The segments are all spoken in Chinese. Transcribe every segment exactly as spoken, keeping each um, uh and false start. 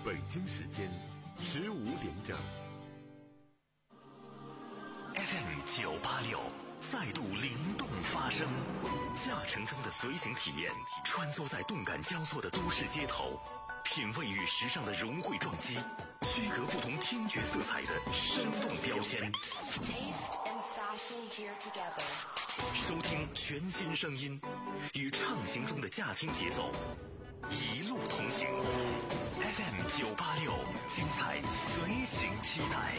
北京时间十五点整。 F M 九八六再度灵动发声，驾乘中的随行体验，穿梭在动感交错的都市街头，品味与时尚的融汇撞击，区隔不同听觉色彩的生动标签。收听全新声音，与畅行中的驾听节奏，一路同行。F M 九八六，精彩随行期待。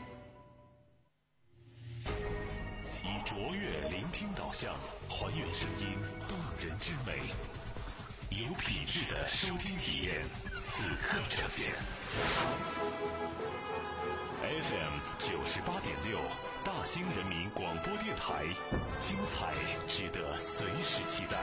以卓越聆听导向，还原声音动人之美，有品质的收听体验，此刻呈现。F M 九十八点六，大兴人民广播电台，精彩值得随时期待。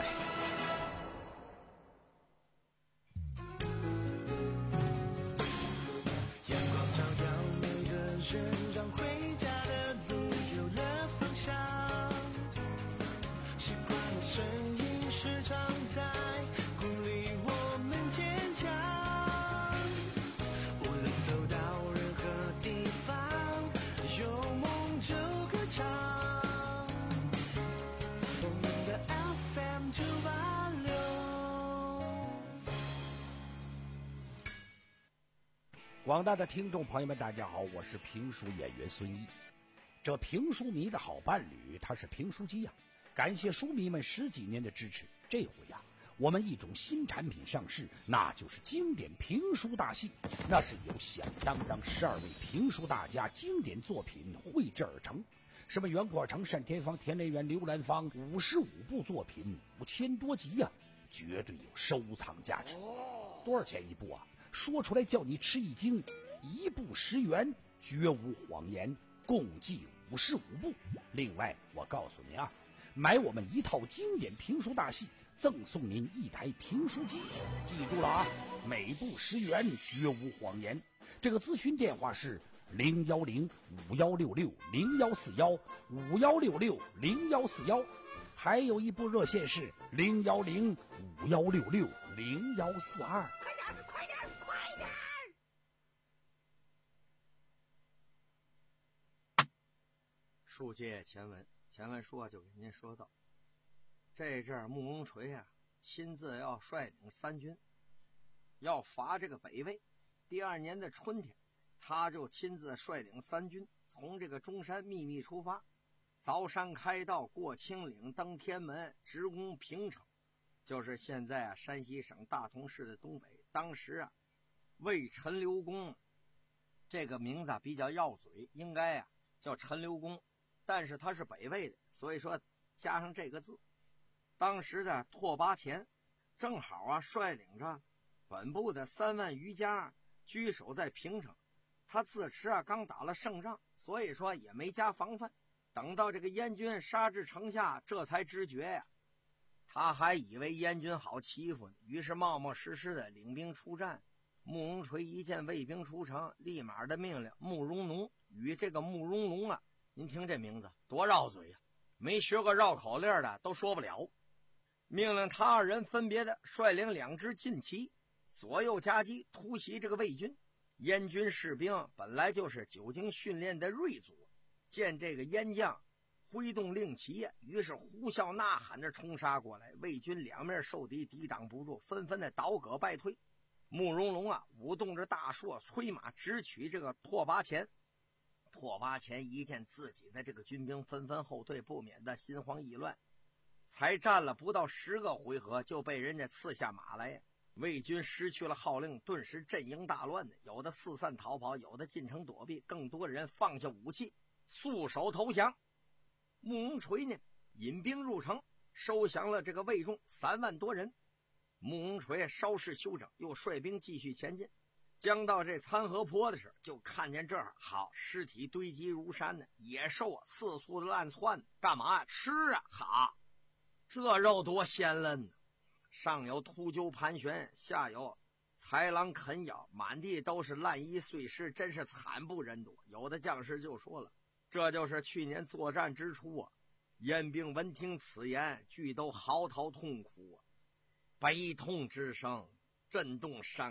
阳光照耀每个人，让回家的路有了方向。习惯的声音时常在鼓励我们坚强。无论走到任何地方，有梦就歌唱。我们的 F M 九八六。 广大的听众朋友们，大家好，我是评书演员孙一。这评书迷的好伴侣，他是评书机呀、啊。感谢书迷们十几年的支持。这回呀、啊，我们一种新产品上市，那就是经典评书大戏。那是由响当当十二位评书大家经典作品绘制而成。什么袁阔成、单田芳、田连元、刘兰芳，五十五部作品，五千多集呀、啊，绝对有收藏价值。多少钱一部啊？说出来叫你吃一惊，一部十元，绝无谎言，共计五十五部。另外，我告诉你啊，买我们一套经典评书大戏，赠送您一台评书机。记住了啊，每部十元，绝无谎言。这个咨询电话是零幺零五幺六六零幺四幺五幺六六零幺四幺，还有一部热线是零幺零五幺六六零幺四二。快点，快点，快点！ 书接前文，前文说就给您说到，这阵儿慕容垂啊，亲自要率领三军，要伐这个北魏。第二年的春天，他就亲自率领三军从这个中山秘密出发，凿山开道，过青岭，登天门，直攻平城，就是现在啊山西省大同市的东北。当时啊，魏陈留公这个名字、啊、比较绕嘴，应该啊叫陈留公，但是他是北魏的，所以说加上这个字。当时的拓跋前正好啊率领着本部的三万余家居守在平城，他自持啊刚打了胜仗，所以说也没加防范。等到这个燕军杀至城下，这才知觉呀、啊，他还以为燕军好欺负呢，于是冒冒失失的领兵出战。慕容垂一见魏兵出城，立马的命令慕容龙与这个慕容龙啊，您听这名字多绕嘴呀、啊，没学过绕口令的都说不了。命令他二人分别的率领两支劲骑，左右夹击突袭这个魏军。燕军士兵本来就是久经训练的锐卒，见这个燕将挥动令旗，于是呼啸呐喊着冲杀过来。魏军两面受敌，抵挡不住，纷纷的倒戈败退。慕容龙啊，舞动着大槊，催马直取这个拓跋前。拓跋前一见自己的这个军兵纷纷后退，不免的心慌意乱，才战了不到十个回合，就被人家刺下马来。魏军失去了号令，顿时阵营大乱的，有的四散逃跑，有的进城躲避，更多人放下武器，束手投降。慕容垂呢，引兵入城，收降了这个魏众三万多人。慕容垂稍事休整，又率兵继续前进。将到这参河坡的时候，就看见这儿好尸体堆积如山呢，野兽啊四处的乱窜，干嘛呀？吃啊！好，这肉多鲜嫩呢！上有秃鹫盘旋，下有豺狼啃咬，满地都是烂衣碎尸，真是惨不忍睹。有的将士就说了，这就是去年作战之初啊，燕兵闻听此言，俱都嚎啕痛哭啊，悲痛之声震动山谷。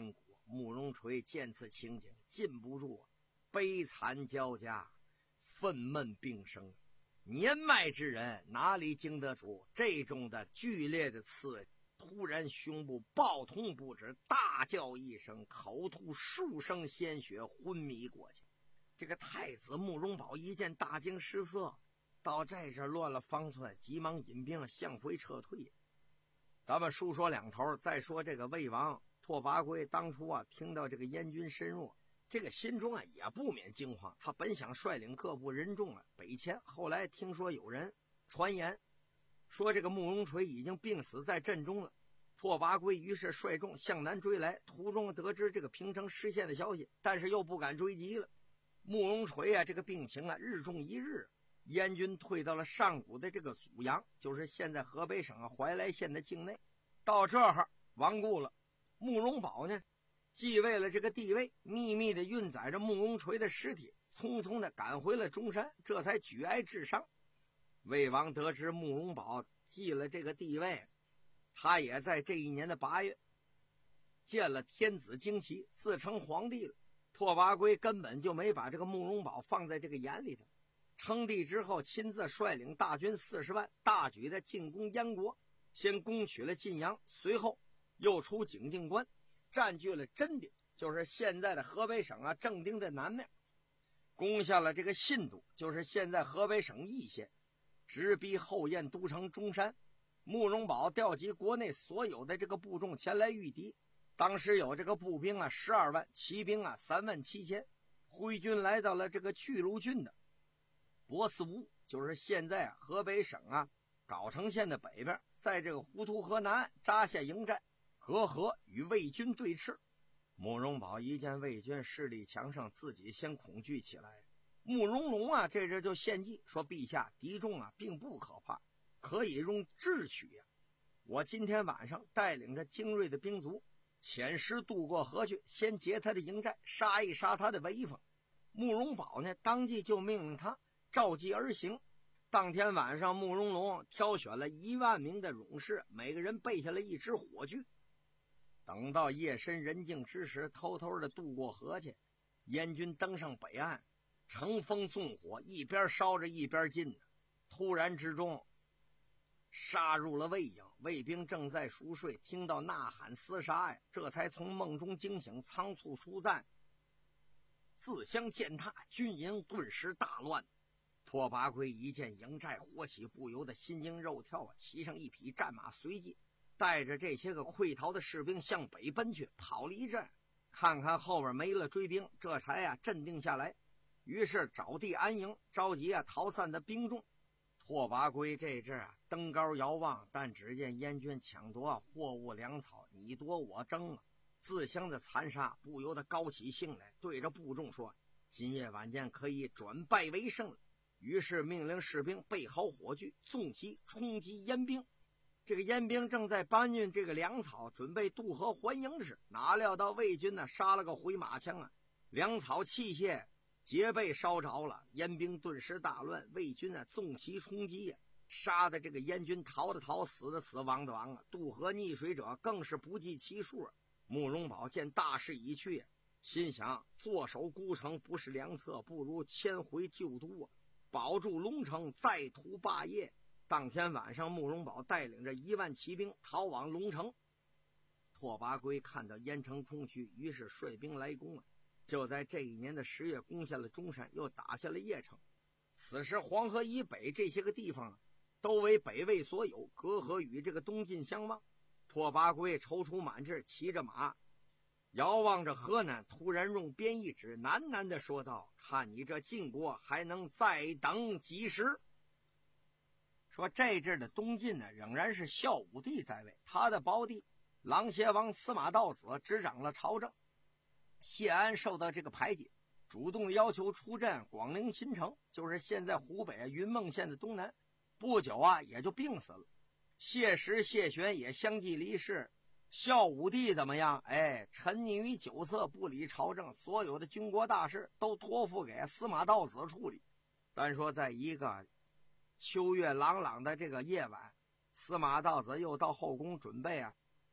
慕容垂见此情景，禁不住啊悲惨交加，愤懑并生。年迈之人哪里经得住这种的剧烈的刺？突然胸部爆痛不止，大叫一声，口吐数升鲜血，昏迷过去。这个太子慕容宝一见大惊失色，到这这乱了方寸，急忙引兵向回撤退。咱们书说两头，再说这个魏王拓跋圭当初啊听到这个燕军深入，这个心中啊也不免惊慌。他本想率领各部人众啊北迁，后来听说有人传言说这个慕容垂已经病死在阵中了。拓跋圭于是率众向南追来，途中得知这个平城失陷的消息，但是又不敢追击了。慕容垂啊这个病情啊日重一日，燕军退到了上古的这个祖阳，就是现在河北省怀来县的境内。到这儿亡故了。慕容宝呢继位了这个帝位，秘密的运载着慕容垂的尸体，匆匆的赶回了中山，这才举哀治伤。魏王得知慕容宝继了这个帝位，他也在这一年的八月见了天子旌旗，自称皇帝了。拓跋圭根本就没把这个慕容宝放在这个眼里头。称帝之后，亲自率领大军四十万，大举的进攻燕国，先攻取了晋阳，随后又出景靖关，占据了真定，就是现在的河北省啊正定的南面，攻下了这个信都，就是现在河北省易县，直逼后燕都城中山。慕容宝调集国内所有的这个部众前来御敌，当时有这个步兵啊十二万，骑兵啊三万七千，挥军来到了这个巨鹿郡的博斯乌，就是现在啊河北省啊藁城县的北边，在这个糊涂河南岸扎下营寨，隔河与魏军对峙。慕容宝一见魏军势力强盛，自己先恐惧起来。慕容龙啊这阵就献计说，陛下敌众啊并不可怕，可以用智取呀、啊！我今天晚上带领着精锐的兵卒遣师渡过河去，先劫他的营寨，杀一杀他的威风。慕容宝呢当即就命令他照计而行。当天晚上，慕容龙挑选了一万名的勇士，每个人备下了一支火炬。等到夜深人静之时，偷偷的渡过河去。燕军登上北岸，乘风纵火，一边烧着一边进。突然之中杀入了魏营，魏兵正在熟睡，听到呐喊厮杀呀，这才从梦中惊醒，仓促出战，自相践踏，军营顿时大乱。拓跋圭一见营寨火起，不由得心惊肉跳啊！骑上一匹战马，随即带着这些个溃逃的士兵向北奔去。跑了一阵，看看后边没了追兵，这才啊镇定下来。于是找地安营，召集啊逃散的兵众。拓跋圭这阵啊登高遥望，但只见燕军抢夺啊货物粮草，你夺我争啊，自相的残杀，不由得高起兴来，对着部众说：今夜晚间可以转败为胜了。于是命令士兵备好火炬，纵旗冲击燕兵。这个燕兵正在搬运这个粮草，准备渡河还营时，哪料到魏军呢杀了个回马枪啊，粮草器械皆被烧着了。燕兵顿时大乱，魏军啊纵旗冲击啊，杀的这个燕军逃的逃，死的死，亡的亡啊，渡河溺水者更是不计其数啊。慕容宝见大势已去，心想坐守孤城不是良策，不如迁回旧都啊，保住龙城，再图霸业。当天晚上，慕容宝带领着一万骑兵逃往龙城。拓跋圭看到燕城空虚，于是率兵来攻啊。就在这一年的十月，攻下了中山，又打下了邺城。此时黄河以北这些个地方啊，都为北魏所有，隔河与这个东晋相望。拓跋圭踌躇满志，骑着马遥望着河南，突然用鞭一指，喃喃地说道：看你这晋国还能再等几时？说这阵的东晋呢，仍然是孝武帝在位，他的胞弟琅邪王司马道子执掌了朝政。谢安受到这个排挤，主动要求出镇广陵新城，就是现在湖北云梦县的东南。不久啊，也就病死了。谢石、谢玄也相继离世。孝武帝怎么样？哎，沉溺于酒色，不理朝政，所有的军国大事都托付给司马道子处理。单说在一个秋月朗朗的这个夜晚，司马道子又到后宫准备啊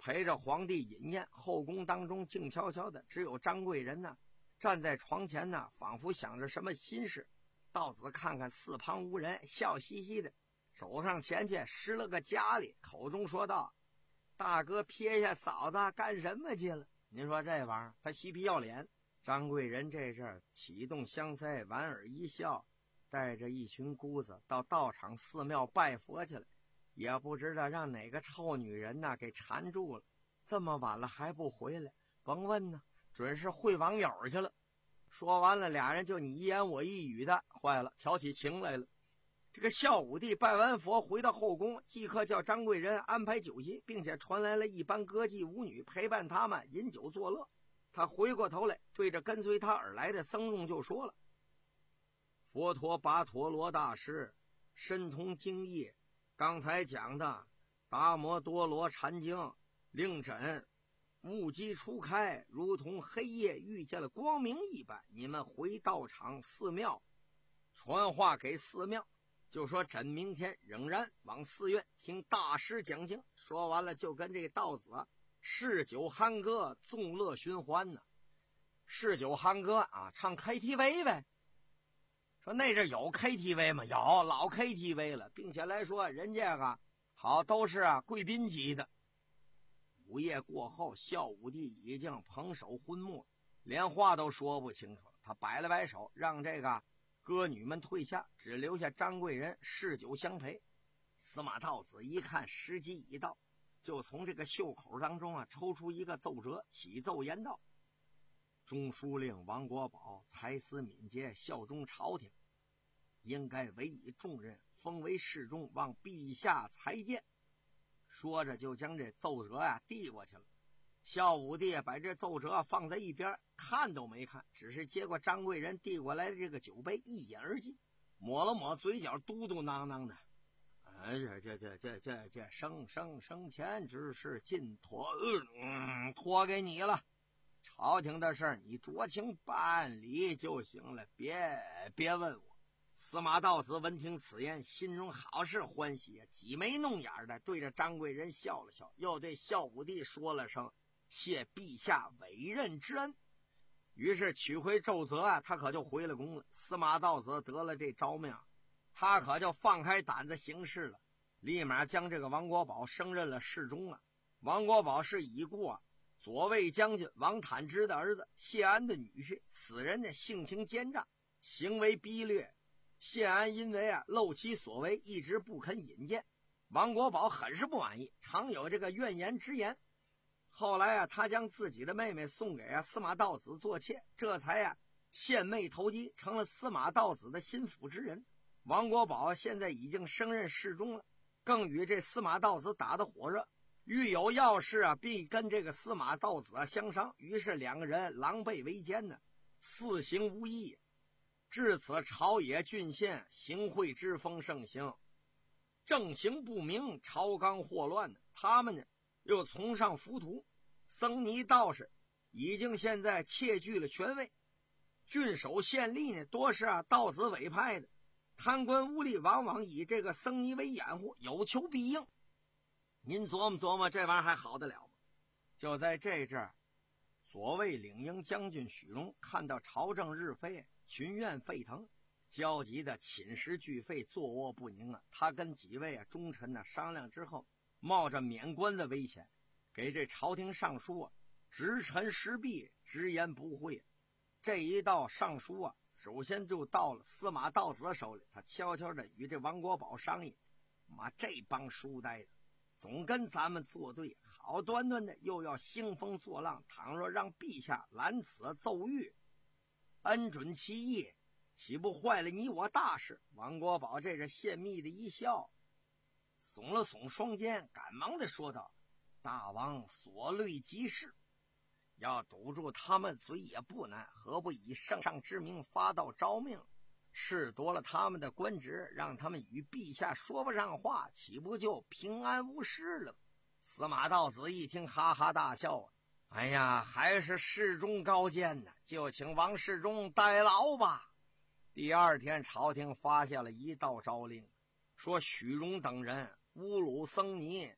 陪着皇帝饮宴，后宫当中静悄悄的，只有张贵人呢站在床前呢，仿佛想着什么心事。道子看看四旁无人，笑嘻嘻的走上前去，施了个家礼，口中说道：大哥撇下嫂子干什么去了？您说这玩意儿他嬉皮要脸。张贵人这阵儿启动香腮，莞尔一笑，带着一群姑子到道场寺庙拜佛去了。也不知道让哪个臭女人呢给缠住了，这么晚了还不回来，甭问呢，准是会网友去了。说完了，俩人就你一言我一语的，坏了，挑起情来了。这个孝武帝拜完佛回到后宫，即刻叫张贵人安排酒席，并且传来了一班歌妓舞女陪伴他们饮酒作乐。他回过头来对着跟随他而来的僧众就说了：佛陀跋陀罗大师深通经义，刚才讲的达摩多罗禅经令枕悟机初开，如同黑夜遇见了光明一般。你们回道场寺庙传话给寺庙，就说朕明天仍然往寺院听大师讲经。说完了就跟这道子嗜酒酣歌，纵乐寻欢呢。嗜酒酣歌啊，唱 K T V 呗。说那阵有 K T V 吗？有，老 K T V 了，并且来说人家啊好都是啊贵宾级的。午夜过后，孝武帝已经蓬首昏没，连话都说不清楚了。他摆了摆手，让这个歌女们退下，只留下张贵人嗜酒相陪。司马道子一看时机已到，就从这个袖口当中啊抽出一个奏折，起奏言道：中书令王国宝才思敏捷，效忠朝廷，应该委以重任，封为侍中，望陛下裁见。说着就将这奏折啊递过去了。孝武帝把这奏折放在一边，看都没看，只是接过张贵人递过来的这个酒杯，一饮而尽，抹了抹嘴角，嘟嘟囔囔的：哎呀，这这这这这生生生前之事尽托嗯托给你了，朝廷的事你酌情办理就行了，别别问我。司马道子闻听此言，心中好是欢喜，挤眉弄眼的对着张贵人笑了笑，又对孝武帝说了声谢陛下委任之恩。于是取回奏折啊，他可就回了宫了。司马道子得了这招命，他可就放开胆子行事了，立马将这个王国宝升任了侍中了。王国宝是已故啊左卫将军王坦之的儿子，谢安的女婿。此人的性情奸诈，行为逼劣。谢安因为啊漏其所为，一直不肯引荐。王国宝很是不满意，常有这个怨言之言。后来啊，他将自己的妹妹送给啊司马道子做妾，这才啊献媚投机，成了司马道子的心腹之人。王国宝现在已经升任侍中了，更与这司马道子打得火热，遇有要事啊必跟这个司马道子啊相商，于是两个人狼狈为奸呢，四行无益。至此朝野郡县行贿之风盛行，政行不明，朝纲祸乱呢。他们呢又崇尚浮屠，僧尼道士已经现在窃据了权位，郡守县吏呢多是啊道子委派的，贪官污吏往往以这个僧尼为掩护，有求必应。您琢磨琢磨，这玩意儿还好得了吗？就在这阵儿，左卫领营将军许荣看到朝政日非，群怨沸腾，焦急的寝食俱废，坐卧不宁啊。他跟几位啊忠臣呢商量之后，冒着免官的危险，给这朝廷上书啊，直陈实弊，直言不讳。这一道上书啊，首先就到了司马道子手里。他悄悄的与这王国宝商议：妈，这帮书呆子总跟咱们作对，好端端的又要兴风作浪，倘若让陛下揽此奏谕，恩准其意，岂不坏了你我大事？王国宝这是献密的一笑，耸了耸双肩，赶忙的说道：大王所虑极是，要堵住他们嘴也不难，何不以圣上之名发道诏命，褫夺了他们的官职，让他们与陛下说不上话，岂不就平安无事了？司马道子一听哈哈大笑啊，哎呀，还是侍中高见呢，就请王侍中代劳吧。第二天朝廷发下了一道诏令，说许荣等人侮辱僧尼，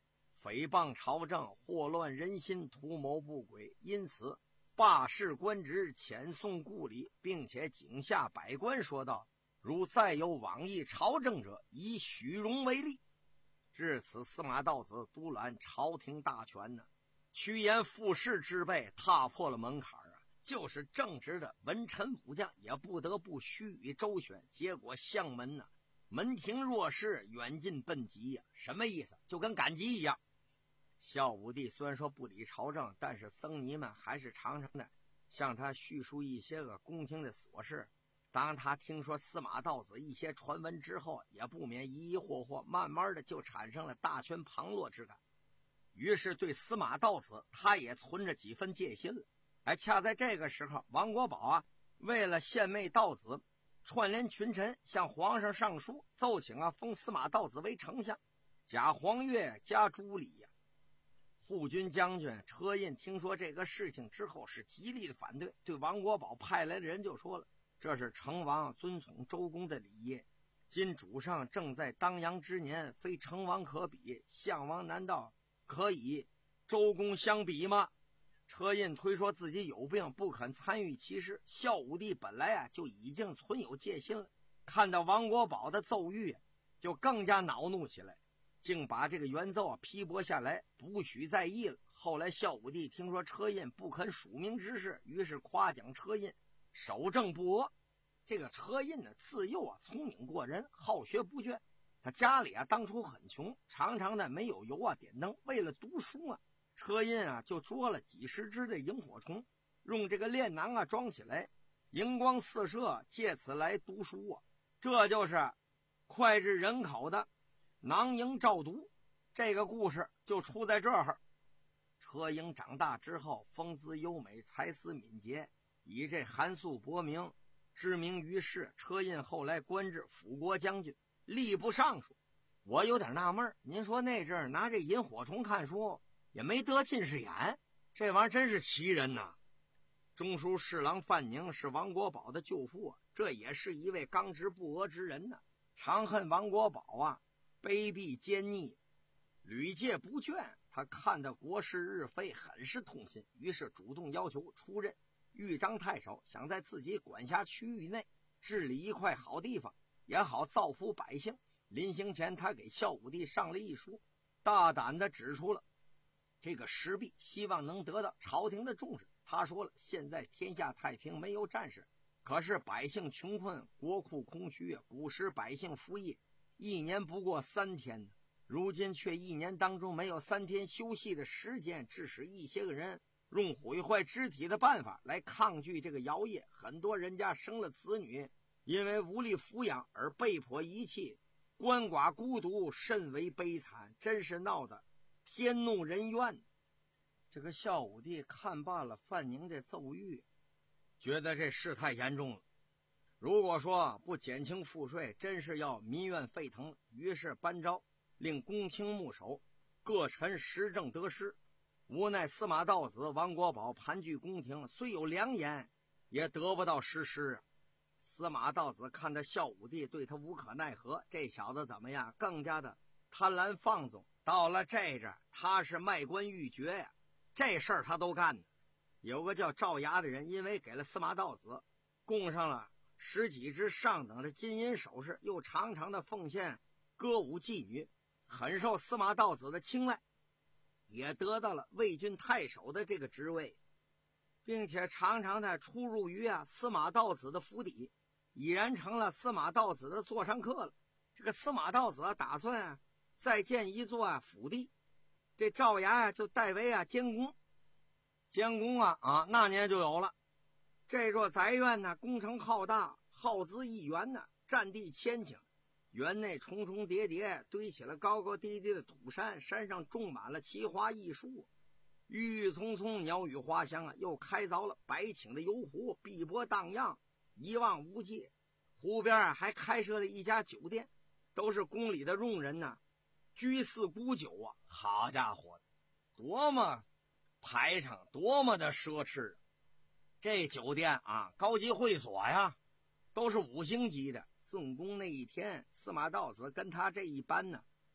诽谤朝政，祸乱人心，图谋不轨，因此罢市官职，遣送故里，并且警下百官说道：如再有妄议朝政者，以许荣为例。至此，司马道子独揽朝廷大权呢，趋炎附势之辈踏破了门槛啊！就是正直的文臣武将也不得不须臾周旋，结果相门呢，门庭若市，远近奔急呀、啊！什么意思？就跟赶集一样。孝武帝虽然说不理朝政，但是僧尼们还是常常的向他叙述一些个宫廷的琐事。当他听说司马道子一些传闻之后，也不免疑疑惑惑，慢慢的就产生了大权旁落之感。于是对司马道子，他也存着几分戒心了。哎，恰在这个时候，王国宝啊，为了献媚道子，串联群臣向皇上上书，奏请啊封司马道子为丞相，假黄钺加朱礼呀、啊。护军将军车胤听说这个事情之后，是极力的反对，对王国宝派来的人就说了：这是成王遵从周公的礼仪，今主上正在当阳之年，非成王可比，项王难道可以周公相比吗？车胤推说自己有病，不肯参与其事。孝武帝本来啊就已经存有戒心了，看到王国宝的奏谕，就更加恼怒起来，竟把这个原奏啊批驳下来，不许再议了。后来孝武帝听说车胤不肯署名之事，于是夸奖车胤守正不阿。这个车胤呢，自幼啊聪明过人，好学不倦。他家里啊当初很穷，常常的没有油啊点灯，为了读书啊，车胤啊就捉了几十只的萤火虫，用这个炼囊啊装起来，荧光四射，借此来读书啊。这就是脍炙人口的囊萤照读。这个故事就出在这儿。车胤长大之后，风姿优美，才思敏捷，以这寒素薄名知名于世。车胤后来官至辅国将军，吏部尚书。我有点纳闷，您说那阵儿拿这萤火虫看书，也没得近视眼，这玩意儿真是奇人呐！中书侍郎范宁是王国宝的舅父啊，这也是一位刚直不阿之人呢、啊，常恨王国宝啊卑鄙奸逆，屡戒不倦。他看到国事日非，很是痛心，于是主动要求出任豫章太守，想在自己管辖区域内治理一块好地方，也好造福百姓。临行前，他给孝武帝上了一书，大胆地指出了这个时弊，希望能得到朝廷的重视。他说了，现在天下太平，没有战事，可是百姓穷困，国库空虚，古时百姓服役一年不过三天呢，如今却一年当中没有三天休息的时间，致使一些个人用毁坏肢体的办法来抗拒这个徭役。很多人家生了子女，因为无力抚养而被迫遗弃，鳏寡孤独，甚为悲惨，真是闹得天怒人怨。这个孝武帝看罢了范宁这奏谕，觉得这事太严重了，如果说不减轻赋税，真是要民怨沸腾。于是颁诏令公卿牧守，各臣时政得失。无奈司马道子、王国宝盘踞宫廷，虽有良言，也得不到实施。司马道子看到孝武帝对他无可奈何，这小子怎么样，更加的贪婪放纵。到了这阵，他是卖官鬻爵呀，这事儿他都干呢。有个叫赵牙的人，因为给了司马道子供上了十几只上等的金银首饰，又常常的奉献歌舞妓女，很受司马道子的青睐，也得到了魏郡太守的这个职位，并且常常的出入于啊司马道子的府邸，已然成了司马道子的座上客了。这个司马道子、啊、打算啊再建一座啊府邸，这赵牙啊就代为啊监工。监工啊啊那年就有了。这座宅院呢，工程浩大，耗资亿元呢，占地千顷，园内重重叠叠堆起了高高低低的土山，山上种满了奇花异树，郁郁葱葱，鸟语花香啊！又开凿了百顷的油湖，碧波荡漾，一望无际。湖边啊还开设了一家酒店，都是宫里的佣人呢，居肆沽酒啊！好家伙，多么排场，多么的奢侈！这酒店啊，高级会所呀，都是五星级的。送宫那一天，司马道子跟他这一班呢，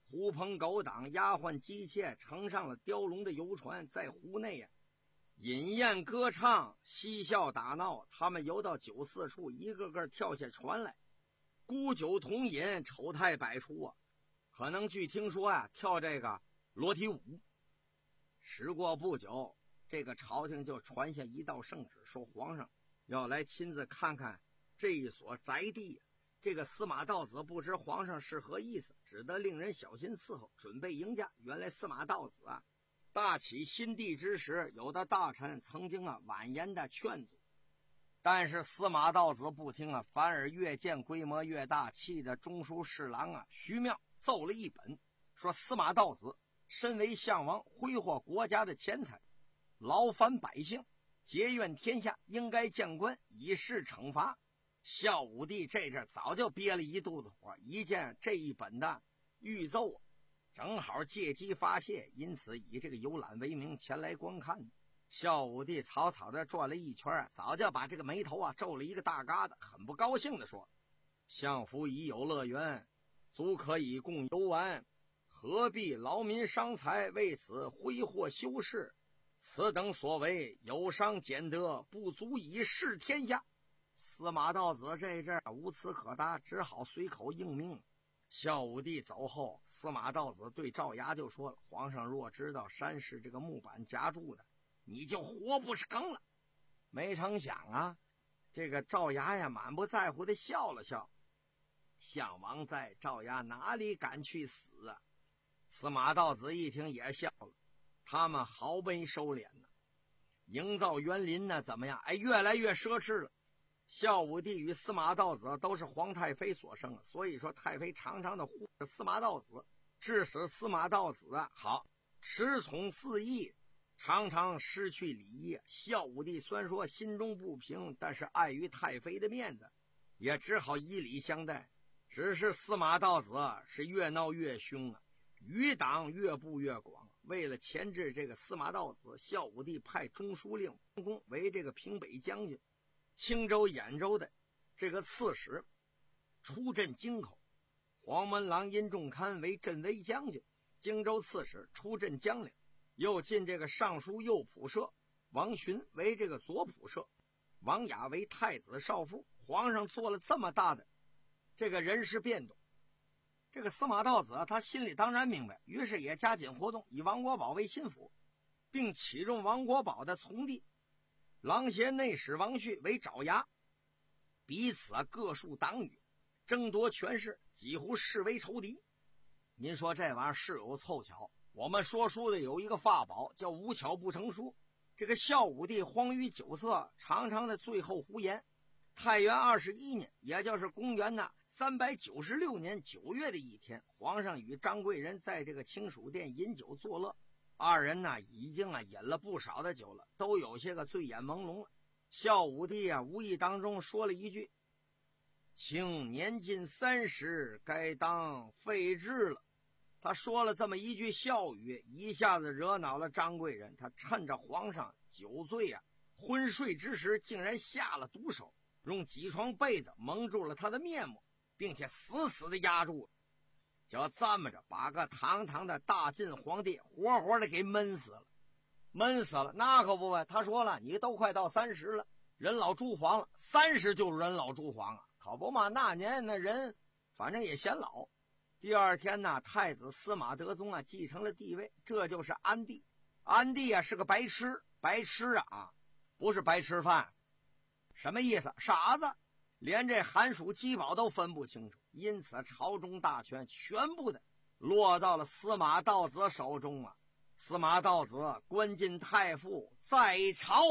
狐朋狗党、丫鬟姬妾乘上了雕龙的游船，在湖内呀、啊、饮宴歌唱，嬉笑打闹。他们游到酒肆处，一个个跳下船来，沽酒同饮，丑态百出啊。可能据听说啊，跳这个裸体舞。时过不久，这个朝廷就传下一道圣旨，说皇上要来亲自看看这一所宅地。这个司马道子不知皇上是何意思，只得令人小心伺候，准备迎驾。原来司马道子啊，大起新帝之时，有的大臣曾经啊婉言的劝阻，但是司马道子不听啊，反而越见规模越大，气得中书侍郎啊徐妙奏了一本，说司马道子身为相王，挥霍国家的钱财，劳烦百姓，结怨天下，应该降官以示惩罚。孝武帝这阵早就憋了一肚子火，一见这一本的御奏，正好借机发泄，因此以这个游览为名前来观看。孝武帝草草的转了一圈啊，早就把这个眉头啊皱了一个大疙瘩，很不高兴的说：相夫已有乐园，足可以供游玩，何必劳民伤财，为此挥霍修饰？此等所为有伤俭德，不足以示天下。司马道子这阵无词可答，只好随口应命。孝武帝走后，司马道子对赵牙就说了：皇上若知道山是这个木板夹住的，你就活不成了。没成想啊，这个赵牙呀满不在乎的笑了笑。相王在，赵牙哪里敢去死啊？司马道子一听也笑了，他们毫没收敛呢，营造园林呢怎么样？哎，越来越奢侈了。孝武帝与司马道子都是皇太妃所生，所以说太妃常常的护着司马道子，致使司马道子啊好恃宠肆意，常常失去礼仪。孝武帝虽然说心中不平，但是碍于太妃的面子，也只好以礼相待。只是司马道子是越闹越凶啊，余党越布越广。为了钳制这个司马道子，孝武帝派中书令王公为这个平北将军，青州、兖州的这个刺史，出镇京口；黄门郎殷仲堪为镇威将军，荆州刺史出镇江陵；又进这个尚书右仆射王询为这个左仆射，王雅为太子少傅。皇上做了这么大的这个人事变动，这个司马道子他心里当然明白，于是也加紧活动，以王国宝为心腹，并启用王国宝的从弟郎协内史王旭为爪牙，彼此各树党羽，争夺权势，几乎视为仇敌。您说这玩意儿是有凑巧，我们说书的有一个法宝叫无巧不成书。这个孝武帝荒于酒色，常常的醉后胡言。太元二十一年，也就是公元的三百九十六年九月的一天，皇上与张贵人在这个清暑殿饮酒作乐，二人呢已经啊饮了不少的酒了，都有些个醉眼朦胧了。孝武帝啊无意当中说了一句：卿年近三十，该当废制了。他说了这么一句笑语，一下子惹恼了张贵人。他趁着皇上酒醉啊昏睡之时，竟然下了毒手，用几床被子蒙住了他的面目，并且死死的压住了，就这么着把个堂堂的大晋皇帝活活的给闷死了。闷死了那可不呗，他说了，你都快到三十了，人老珠黄了，三十就是人老珠黄啊，可不嘛，那年那人反正也显老。第二天呢，太子司马德宗啊继承了帝位，这就是安帝。安帝啊是个白痴，白痴啊不是白吃饭，什么意思？傻子，连这寒暑饥饱都分不清楚。因此朝中大权全部的落到了司马道子手中啊。司马道子官进太傅，在朝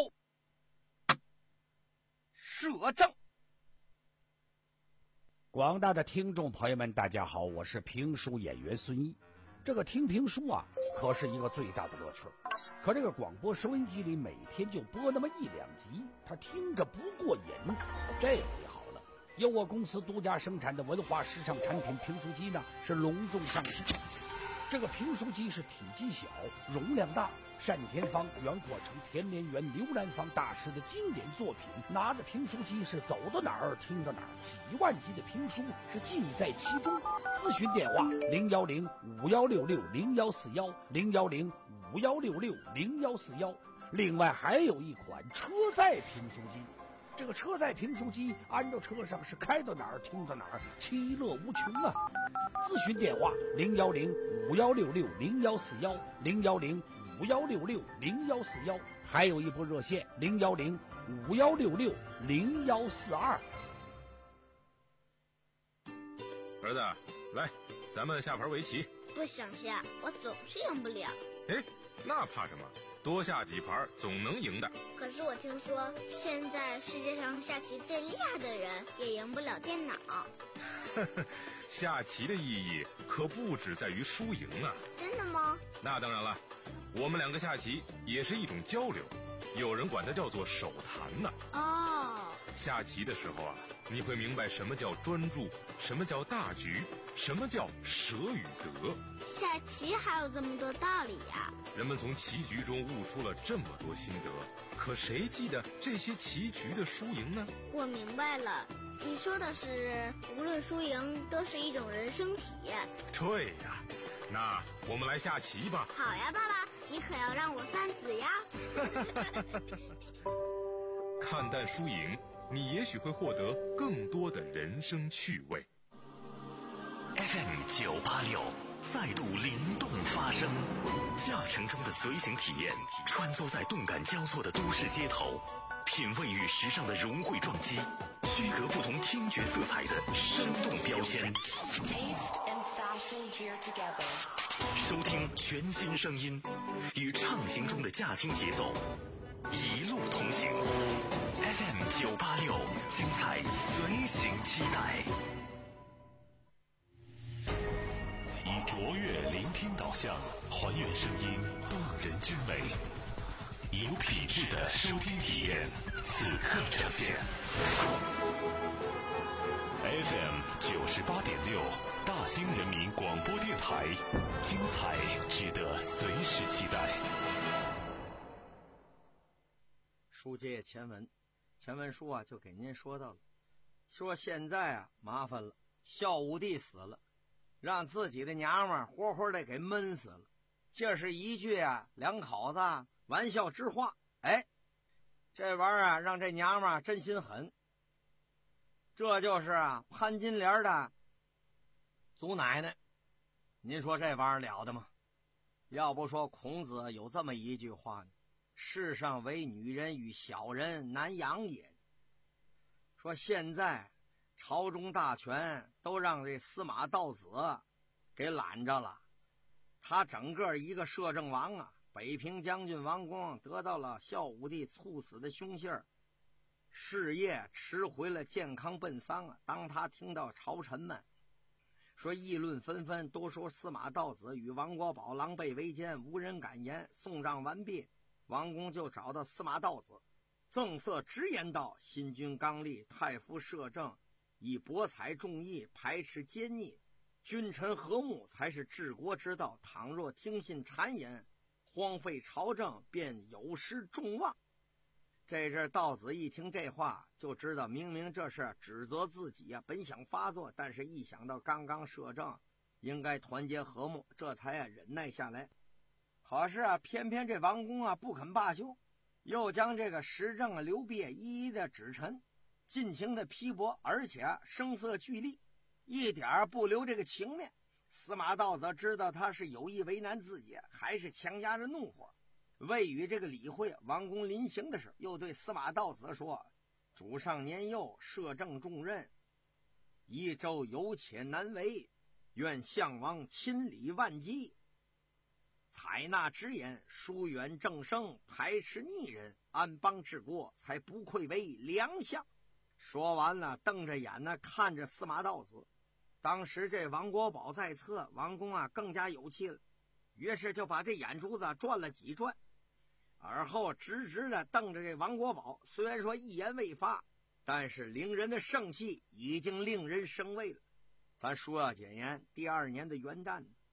摄政。 广大的听众朋友们大家好，我是评书演员孙一。这个听评书啊可是一个最大的乐趣，可这个广播收音机里每天就播那么一两集，他听着不过瘾。这回好了，由我公司独家生产的文化时尚产品评书机呢是隆重上市。 这个评书机是体积小，容量大，单田芳、袁阔成、田连元、刘兰芳大师的经典作品，拿着评书机是走到哪儿听到哪儿，几万集的评书是尽在其中。咨询电话零幺零五幺六六零幺四幺零幺零五幺六六零幺四幺。另外还有一款车载评书机，这个车载评书机安到车上是开到哪儿听到哪儿，其乐无穷啊。咨询电话零幺零五幺六六零幺四幺零幺零五幺六六零幺四幺，还有一部热线零幺零五幺六六零幺四二。 儿子，来，咱们下盘围棋。 不想下，我总是赢不了。 哎，那怕什么？多下几盘总能赢的。 可是我听说，现在世界上下棋最厉害的人也赢不了电脑。 下棋的意义可不只在于输赢啊！ 真的吗？ 那当然了，我们两个下棋也是一种交流，有人管它叫做手谈呢。 哦， 下棋的时候啊，你会明白什么叫专注，什么叫大局，什么叫舍与得。 下棋还有这么多道理呀！ 人们从棋局中悟出了这么多心得，可谁记得这些棋局的输赢呢？ 我明白了，你说的是无论输赢都是一种人生体验。 对呀，那我们来下棋吧。 好呀，爸爸，你可要让我三子呀。 看淡输赢，你也许会获得更多的人生趣味。 F M 九八六再度灵动发声，驾乘中的随行体验，穿梭在动感交错的都市街头，品味与时尚的融汇撞击，区隔不同听觉色彩的生动标签。收听全新声音，与畅行中的驾听节奏，一路同行。F M 九八六，精彩随行期待。 以卓越聆听导向，还原声音动人之美，有品质的收听体验，此刻呈现。F M 九十八点六，大兴人民广播电台，精彩值得随时期待。 书接前文，前文书啊就给您说到了，说现在啊麻烦了，孝武帝死了，让自己的娘们儿活活的给闷死了。这是一句啊两口子玩笑之话，哎，这玩意儿啊让这娘们儿真心狠。这就是啊潘金莲的祖奶奶，您说这玩意儿了得吗？要不说孔子有这么一句话呢，世上唯女人与小人难养也。说现在朝中大权都让这司马道子给揽着了，他整个一个摄政王啊，北平将军王公得到了孝武帝猝死的凶信儿，事业迟回了，健康奔丧啊。当他听到朝臣们说议论纷纷，都说司马道子与王国宝狼狈为奸，无人敢言。送葬完毕，王公就找到司马道子，赠色直言道：新君刚立，太傅摄政，以博采众议，排斥奸逆，君臣和睦才是治国之道。倘若听信谗言，荒废朝政，便有失众望。这阵道子一听这话，就知道明明这是指责自己啊，本想发作，但是一想到刚刚摄政，应该团结和睦，这才啊忍耐下来。可是啊，偏偏这王公啊不肯罢休，又将这个时政啊刘备一一的指陈，尽情的批驳，而且声色俱厉，一点不留这个情面。司马道子知道他是有意为难自己，还是强压着怒火，未与这个理会。王公临行的时候，又对司马道子说：主上年幼，摄政重任，益州有且难为，愿项王亲理万机，采纳直言，疏远正声，排斥逆人，安邦治国，才不愧为良相。说完了，瞪着眼呢看着司马道子。当时这王国宝在侧，王公啊更加有气了，于是就把这眼珠子转了几转，而后直直的瞪着这王国宝。虽然说一言未发，但是令人的盛气已经令人生畏了。咱说要简言，第二年的元旦，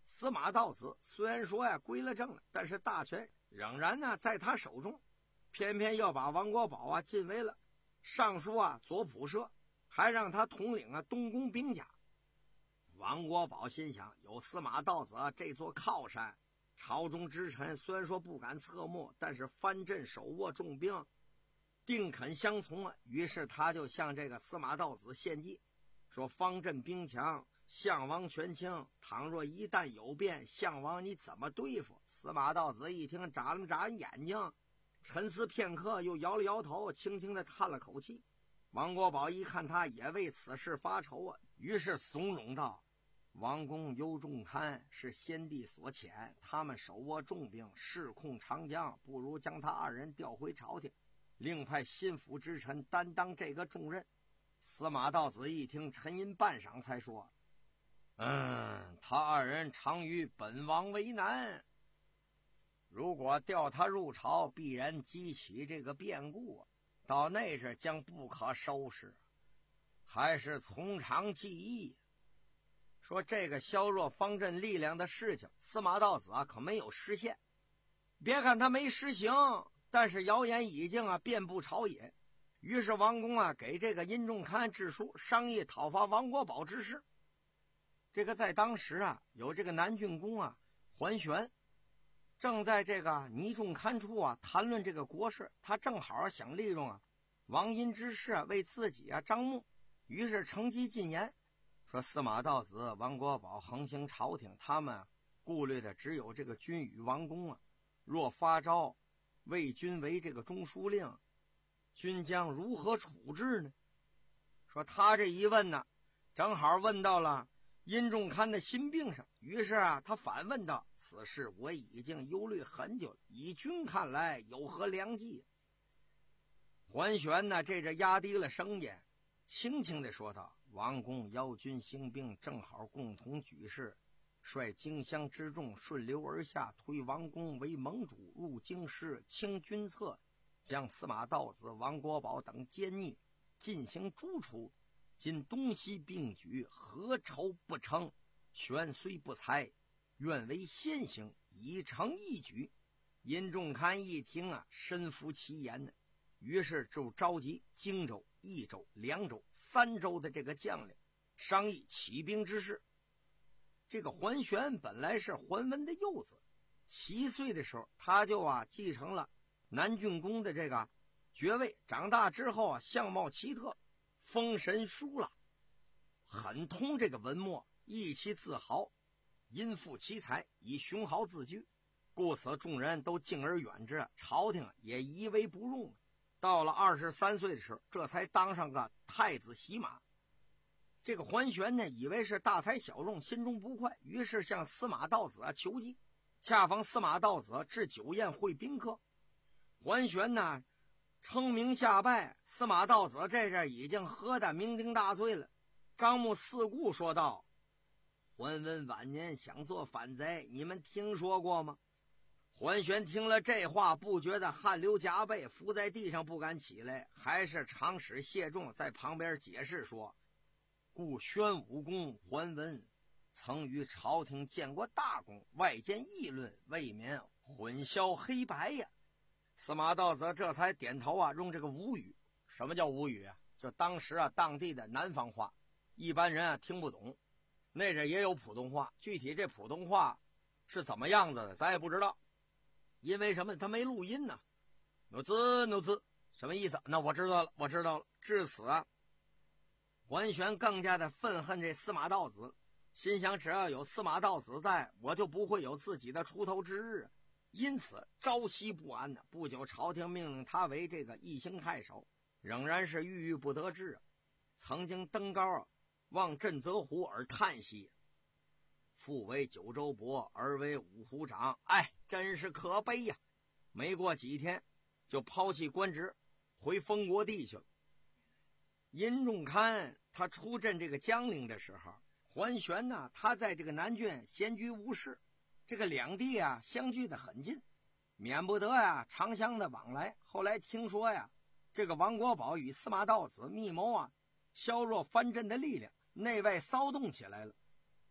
司马道子虽然说呀归了正了，但是大权仍然呢在他手中，偏偏要把王国宝啊晋为了尚书啊左仆射，还让他统领啊东宫兵甲。王国宝心想，有司马道子啊这座靠山，朝中之臣虽然说不敢侧目，但是藩镇手握重兵，定肯相从啊。于是他就向这个司马道子献计，说方阵兵强，项王权倾，倘若一旦有变，项王你怎么对付？司马道子一听，眨了眨眼睛，沉思片刻，又摇了摇头，轻轻地叹了口气。王国宝一看他也为此事发愁啊，于是怂恿道：王公忧仲堪，是先帝所遣，他们手握重兵，势控长江，不如将他二人调回朝廷，另派心腹之臣担当这个重任。司马道子一听，沉吟半晌，才说：嗯，他二人常与本王为难，如果调他入朝，必然激起这个变故，到那阵将不可收拾，还是从长计议。说这个削弱方阵力量的事情，司马道子啊可没有实现。别看他没实行，但是谣言已经啊遍布朝野。于是王公啊给这个殷仲堪致书，商议讨伐王国宝之事。这个在当时啊，有这个南郡公啊桓玄，正在这个倪仲堪处啊谈论这个国事，他正好想利用啊王殷之事啊为自己啊张目，于是乘机进言，说司马道子、王国宝横行朝廷，他们顾虑的只有这个君与王公啊，若发诏为君为这个中书令，君将如何处置呢？说他这一问呢，正好问到了殷仲堪的心病上，于是啊他反问道：此事我已经忧虑很久了，以君看来有何良计？桓玄呢这阵压低了声音，轻轻地说道：王公邀君兴兵，正好共同举事，率荆襄之众顺流而下，推王公为盟主，入京师，清君侧，将司马道子、王国宝等奸逆进行诛除。今东西并举，何愁不成？玄虽不才，愿为先行，以成一举。殷仲堪一听啊，深服其言呢，于是就召集荆州、益州、凉州三州的这个将领，商议起兵之事。这个桓玄本来是桓温的幼子，七岁的时候他就啊继承了南郡公的这个爵位，长大之后啊相貌奇特，风神疏朗，很通这个文墨，意气自豪，因富其才，以雄豪自居，故此众人都敬而远之，朝廷也夷为不用。到了二十三岁的时候，这才当上个太子洗马。这个桓玄呢，以为是大材小用，心中不快，于是向司马道子啊求计。恰逢司马道子置酒宴会宾客，桓玄呢称名下拜，司马道子这阵已经喝得酩酊大醉了，张目四顾说道：桓温晚年想做反贼，你们听说过吗？桓玄听了这话，不觉得汗流浃背，伏在地上不敢起来，还是长史谢仲在旁边解释说：故宣武公桓温曾于朝廷建过大功，外间议论，未免混淆黑白呀。司马道子这才点头啊，用这个吴语。什么叫吴语啊？就当时啊当地的南方话，一般人啊听不懂。那阵也有普通话，具体这普通话是怎么样子的咱也不知道，因为什么？他没录音呢。no字no字什么意思？那我知道了，我知道了。至此啊，桓玄更加的愤恨这司马道子，心想只要有司马道子在，我就不会有自己的出头之日，因此朝夕不安的。不久，朝廷命令他为这个义兴太守，仍然是郁郁不得志。曾经登高啊，望震泽湖而叹息：父为九州伯，儿为五湖长，哎，真是可悲呀！没过几天，就抛弃官职，回封国地去了。殷仲堪他出镇这个江陵的时候，桓玄呢，他在这个南郡闲居无事，这个两地啊相距的很近，免不得呀常相的往来。后来听说呀，这个王国宝与司马道子密谋啊，削弱藩镇的力量，内外骚动起来了。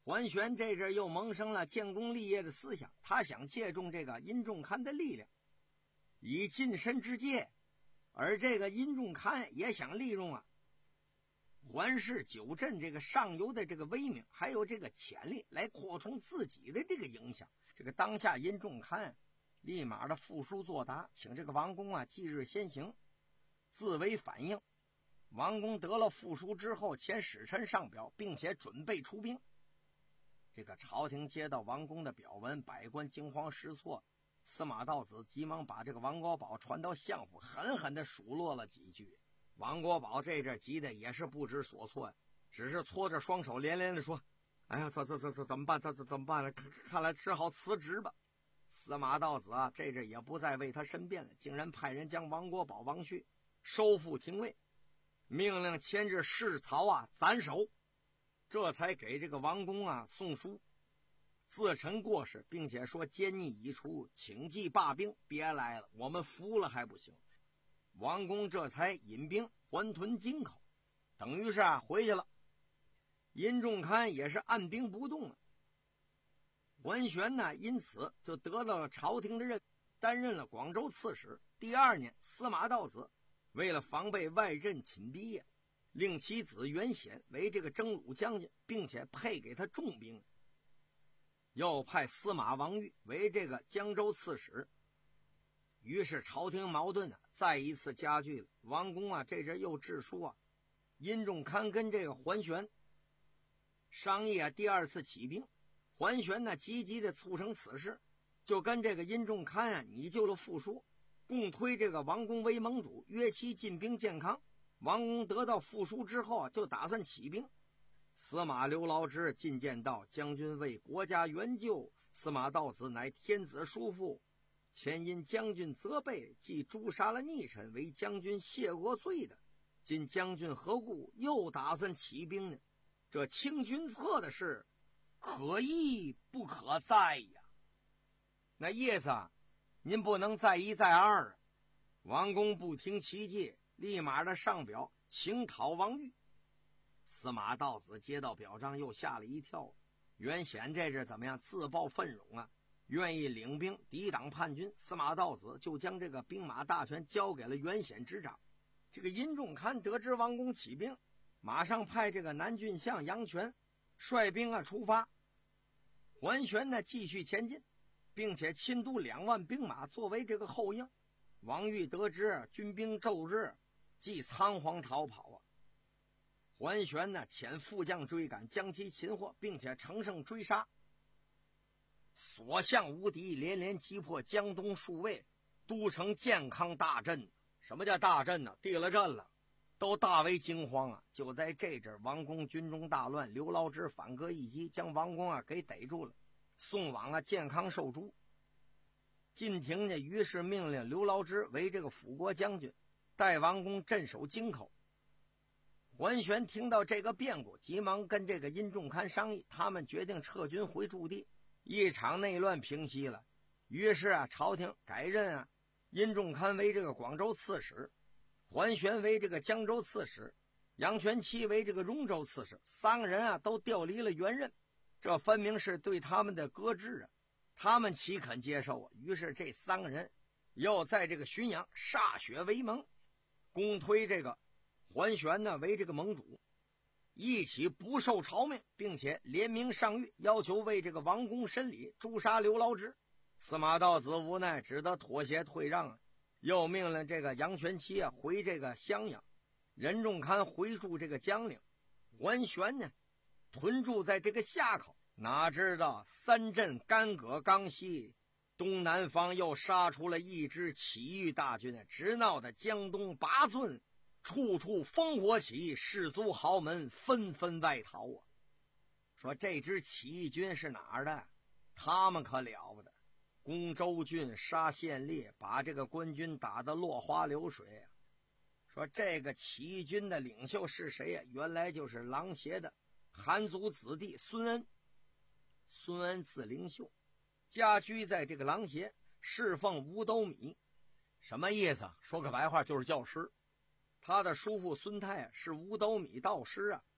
桓玄这阵又萌生了建功立业的思想，他想借重这个殷仲堪的力量以近身之戒，而这个殷仲堪也想利用啊桓氏九镇这个上游的这个威名还有这个潜力来扩充自己的这个影响。这个当下殷仲堪立马的复书作答，请这个王公啊即日先行，自为反应。王公得了复书之后，遣使臣上表，并且准备出兵。这个朝廷接到王公的表文，百官惊慌失措，司马道子急忙把这个王国宝传到相府，狠狠地数落了几句。王国宝这阵急的也是不知所措，只是搓着双手连连的说：哎呀，这这这这怎么办？这这怎么办呢？看来只好辞职吧。司马道子啊，这阵也不再为他申辩了，竟然派人将王国宝、王旭收复廷尉，命令牵制市曹啊斩首，这才给这个王公啊送书，自陈过失，并且说奸逆已除，请即罢兵，别来了，我们服了还不行。王公这才引兵还屯京口，等于是啊回去了。殷仲堪也是按兵不动了。桓玄呢，因此就得到了朝廷的任，担任了广州刺史。第二年，司马道子为了防备外镇侵逼，令其子袁显为这个征虏将军，并且配给他重兵，又派司马王玉为这个江州刺史。于是朝廷矛盾啊再一次加剧了。王公啊这阵又致书啊，殷仲堪跟这个桓玄商议啊第二次起兵。桓玄呢积极的促成此事，就跟这个殷仲堪啊拟就了复书，共推这个王公为盟主，约其进兵建康。王公得到复书之后啊，就打算起兵。司马刘牢之进谏道：将军为国家援救，司马道子乃天子叔父，前因将军责备，即诛杀了逆臣，为将军谢过罪的。今将军何故又打算起兵呢？这清君侧的事，可一不可再呀。那意思啊，您不能再一再二啊。王公不听其戒，立马的上表请讨王玉。司马道子接到表彰，又吓了一跳。袁显这是怎么样？自报奋勇啊，愿意领兵抵挡叛军。司马道子就将这个兵马大权交给了袁显执掌。这个殷仲堪得知王公起兵，马上派这个南郡相杨权率兵啊出发。桓玄呢继续前进，并且亲督两万兵马作为这个后应。王玉得知军兵骤至，即仓皇逃跑啊。桓玄呢遣副将追赶，将其擒获，并且乘胜追杀，所向无敌，连连击破江东数卫，都城健康大震。什么叫大震呢？地了震了，都大为惊慌啊！就在这阵，王公军中大乱，刘牢之反戈一击，将王公啊给逮住了，送往啊健康受诛。晋廷呢，于是命令刘牢之为这个辅国将军，代王公镇守京口。桓玄听到这个变故，急忙跟这个殷仲堪商议，他们决定撤军回驻地。一场内乱平息了，于是啊，朝廷改任啊殷仲堪为这个广州刺史，桓玄为这个江州刺史，杨全期为这个荣州刺史。三个人啊都调离了原任，这分明是对他们的搁置啊，他们岂肯接受啊？于是这三个人又在这个浔阳歃血为盟，公推这个桓玄呢为这个盟主，一起不受朝命，并且联名上谕，要求为这个王公申理，诛杀刘牢之。司马道子无奈，只得妥协退让啊，又命令这个杨全期啊回这个襄阳，任仲堪回驻这个江陵，桓玄呢屯驻在这个夏口。哪知道三镇干戈刚息，东南方又杀出了一支起义大军，直闹得江东八寸，处处烽火起，士卒豪门纷纷外逃啊！说这支起义军是哪儿的？他们可了不得，攻州郡，杀县吏，把这个官军打得落花流水啊！说这个起义军的领袖是谁呀？原来就是郎协的韩族子弟孙恩。孙恩字灵秀，家居在这个郎协，侍奉五斗米。什么意思？说个白话就是教师。他的叔父孙泰是五斗米道师啊，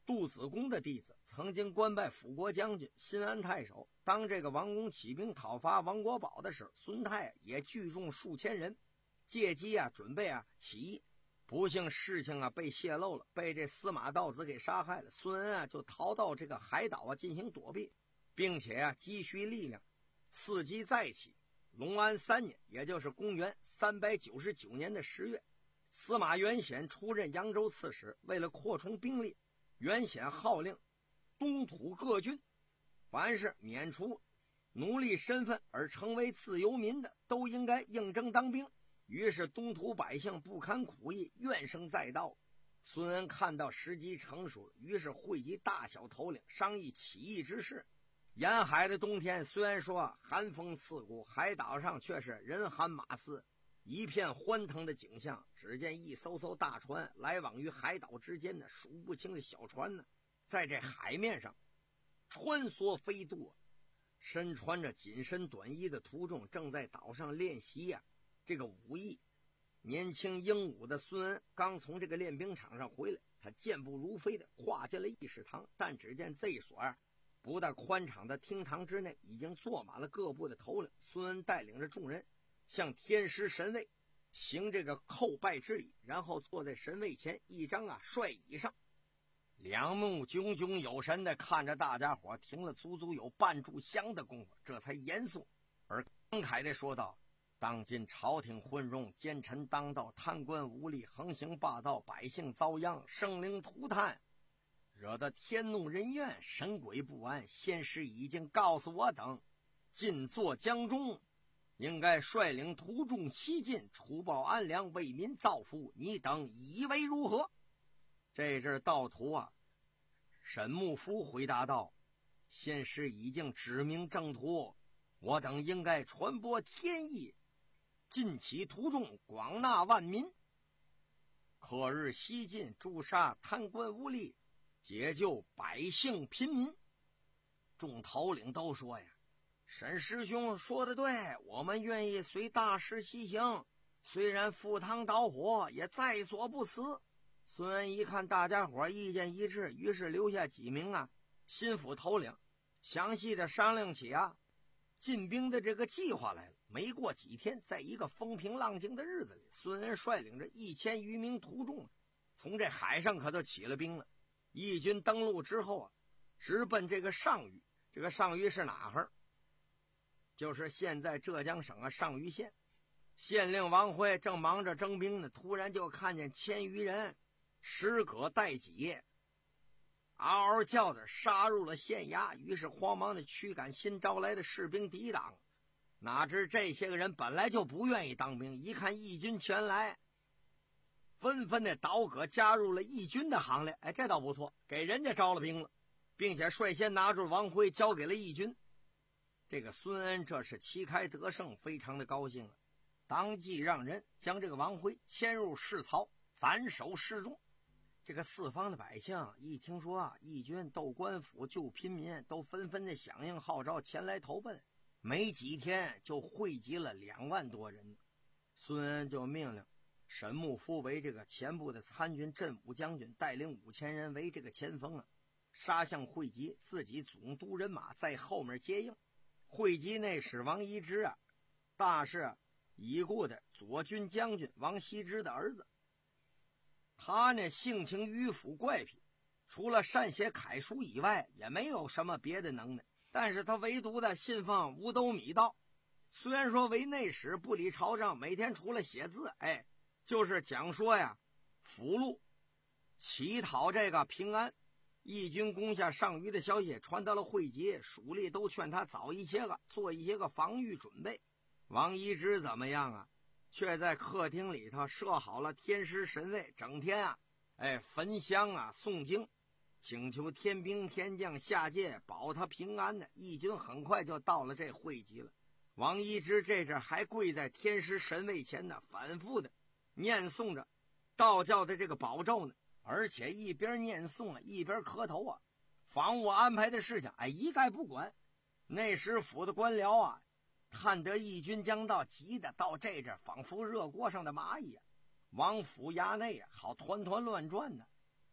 杜子公的弟子，曾经官拜辅国将军、新安太守。当这个王公起兵讨伐王国宝的时候，孙泰也聚众数千人，借机啊准备啊起义。不幸事情啊被泄露了，被这司马道子给杀害了。孙恩啊就逃到这个海岛啊进行躲避，并且啊积蓄力量，伺机再起。隆安三年，也就是公元三百九十九年的十月，司马元显出任扬州刺史。为了扩充兵力，元显号令东土各郡，凡是免除奴隶身份而成为自由民的，都应该应征当兵。于是东土百姓不堪苦役，怨声载道。孙恩看到时机成熟了，于是汇集大小头领，商议起义之事。沿海的冬天虽然说寒风刺骨，海岛上却是人寒马嘶，一片欢腾的景象。只见一艘艘大船来往于海岛之间的数不清的小船呢，在这海面上穿梭飞渡。身穿着紧身短衣的途中正在岛上练习呀、啊、这个武艺。年轻英武的孙恩刚从这个练兵场上回来，他健步如飞的跨进了议事堂，但只见这所啊不大宽敞的厅堂之内已经坐满了各部的头领。孙恩带领着众人向天师神位行这个叩拜之礼，然后坐在神位前一张啊帅椅上，两目炯炯有神的看着大家伙，停了足足有半炷香的功夫，这才严肃而慷慨地说道：当今朝廷昏庸，奸臣当道，贪官污吏横行霸道，百姓遭殃，生灵涂炭，惹得天怒人怨，神鬼不安。先师已经告诉我等，进坐江中应该率领徒众西进，除暴安良，为民造福，你等以为如何？这阵道徒啊，沈木夫回答道：先师已经指明正途，我等应该传播天意，尽起徒众，广纳万民，克日西进，诛杀贪官污吏，解救百姓贫民。众头领都说呀，沈师兄说的对，我们愿意随大师西行，虽然赴汤蹈火也在所不辞。孙恩一看大家伙意见一致，于是留下几名啊心腹头领，详细的商量起啊进兵的这个计划来了。没过几天，在一个风平浪静的日子里，孙恩率领着一千余名徒众从这海上可都起了兵了。义军登陆之后啊，直奔这个上虞。这个上虞是哪儿？就是现在浙江省啊上虞县。县令王辉正忙着征兵呢，突然就看见千余人持戈待戟，嗷嗷叫着杀入了县衙，于是慌忙的驱赶新招来的士兵抵挡。哪知这些个人本来就不愿意当兵，一看义军前来，纷纷的倒戈加入了义军的行列。哎，这倒不错，给人家招了兵了，并且率先拿住王辉交给了义军。这个孙恩这是旗开得胜，非常的高兴啊，当即让人将这个王辉迁入市曹，斩首示众。这个四方的百姓一听说啊义军斗官府救贫民，都纷纷的响应号召前来投奔，没几天就汇集了两万多人。孙恩就命令沈木夫为这个前部的参军镇武将军，带领五千人为这个前锋啊杀向会稽，自己总督人马在后面接应。会稽内史王一之啊，大是已故的左军将军王羲之的儿子。他呢性情迂腐怪癖，除了善写楷书以外也没有什么别的能耐，但是他唯独的信奉五斗米道。虽然说为内史不理朝政，每天除了写字，哎，就是讲说呀俘虏乞讨这个平安。义军攻下上虞的消息传到了会稽，属吏都劝他早一些个做一些个防御准备。王一之怎么样啊，却在客厅里头设好了天师神位，整天啊哎焚香啊诵经，请求天兵天将下界保他平安的。义军很快就到了这会稽了，王一之这阵还跪在天师神位前呢，反复的念诵着道教的这个宝咒呢，而且一边念诵啊一边磕头啊，房屋安排的事情哎一概不管。内史府的官僚啊看得义军将到，急得到这阵仿佛热锅上的蚂蚁啊，王府衙内啊好团团乱转呢。